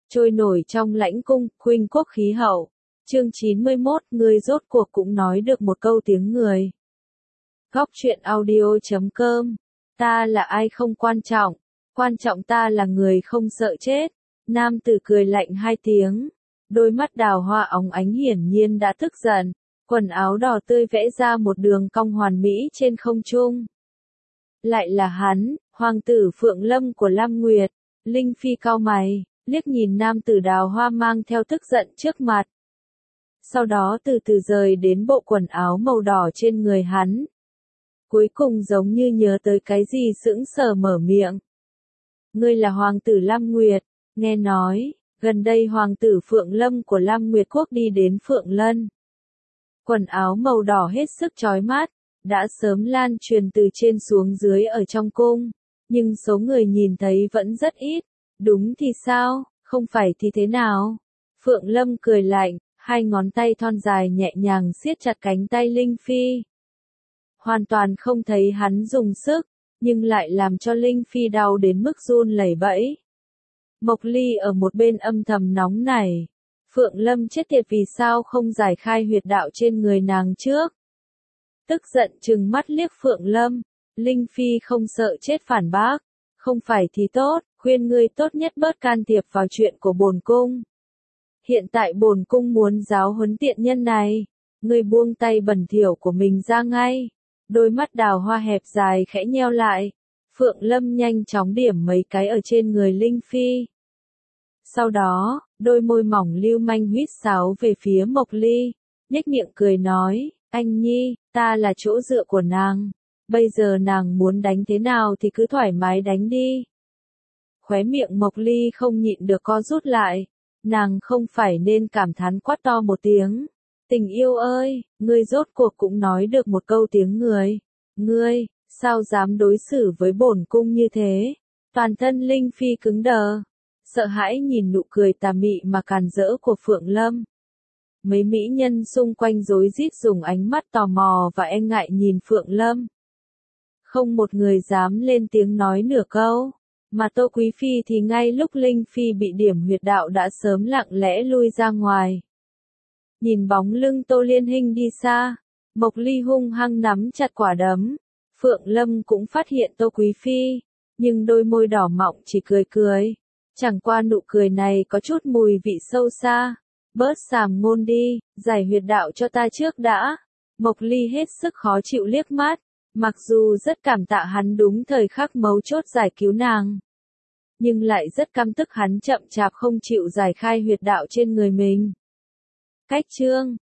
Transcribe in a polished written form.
trôi nổi trong lãnh cung, khuynh quốc khí hậu. Chương 91, ngươi rốt cuộc cũng nói được một câu tiếng người. Góc truyện audio.com. Ta là ai không quan trọng ta là người không sợ chết. Nam tử cười lạnh hai tiếng, đôi mắt đào hoa óng ánh hiển nhiên đã tức giận, quần áo đỏ tươi vẽ ra một đường cong hoàn mỹ trên không trung. Lại là hắn, hoàng tử Phượng Lâm của Lam Nguyệt. Linh Phi cau mày, liếc nhìn nam tử đào hoa mang theo tức giận trước mặt. Sau đó từ từ rời đến bộ quần áo màu đỏ trên người hắn. Cuối cùng giống như nhớ tới cái gì sững sờ mở miệng. Ngươi là hoàng tử Lam Nguyệt, nghe nói, gần đây hoàng tử Phượng Lâm của Lam Nguyệt Quốc đi đến Phượng Lân. Quần áo màu đỏ hết sức chói mắt, đã sớm lan truyền từ trên xuống dưới ở trong cung, nhưng số người nhìn thấy vẫn rất ít. Đúng thì sao, không phải thì thế nào? Phượng Lâm cười lạnh, hai ngón tay thon dài nhẹ nhàng siết chặt cánh tay Linh Phi. Hoàn toàn không thấy hắn dùng sức, nhưng lại làm cho Linh Phi đau đến mức run lẩy bẩy. Mộc Ly ở một bên âm thầm nóng nảy. Phượng Lâm chết tiệt, vì sao không giải khai huyệt đạo trên người nàng trước? Tức giận trừng mắt liếc Phượng Lâm, Linh Phi không sợ chết phản bác. Không phải thì tốt, khuyên ngươi tốt nhất bớt can thiệp vào chuyện của bổn cung. Hiện tại bổn cung muốn giáo huấn tiện nhân này, ngươi buông tay bẩn thỉu của mình ra ngay. Đôi mắt đào hoa hẹp dài khẽ nheo lại, Phượng Lâm nhanh chóng điểm mấy cái ở trên người Linh Phi. Sau đó, đôi môi mỏng lưu manh huýt sáo về phía Mộc Ly, nhếch miệng cười nói, anh Nhi, ta là chỗ dựa của nàng. Bây giờ nàng muốn đánh thế nào thì cứ thoải mái đánh đi. Khóe miệng Mộc Ly không nhịn được co rút lại. Nàng không phải nên cảm thán quát to một tiếng. Tình yêu ơi, ngươi rốt cuộc cũng nói được một câu tiếng người. Ngươi, sao dám đối xử với bổn cung như thế? Toàn thân Linh Phi cứng đờ. Sợ hãi nhìn nụ cười tà mị mà càn rỡ của Phượng Lâm. Mấy mỹ nhân xung quanh rối rít dùng ánh mắt tò mò và e ngại nhìn Phượng Lâm. Không một người dám lên tiếng nói nửa câu, mà Tô Quý Phi thì ngay lúc Linh Phi bị điểm huyệt đạo đã sớm lặng lẽ lui ra ngoài. Nhìn bóng lưng Tô Liên Hinh đi xa, Mộc Ly hung hăng nắm chặt quả đấm. Phượng Lâm cũng phát hiện Tô Quý Phi, nhưng đôi môi đỏ mọng chỉ cười cười. Chẳng qua nụ cười này có chút mùi vị sâu xa. Bớt sàm ngôn đi, giải huyệt đạo cho ta trước đã. Mộc Ly hết sức khó chịu liếc mắt. Mặc dù rất cảm tạ hắn đúng thời khắc mấu chốt giải cứu nàng, nhưng lại rất căm tức hắn chậm chạp không chịu giải khai huyệt đạo trên người mình. Cách chương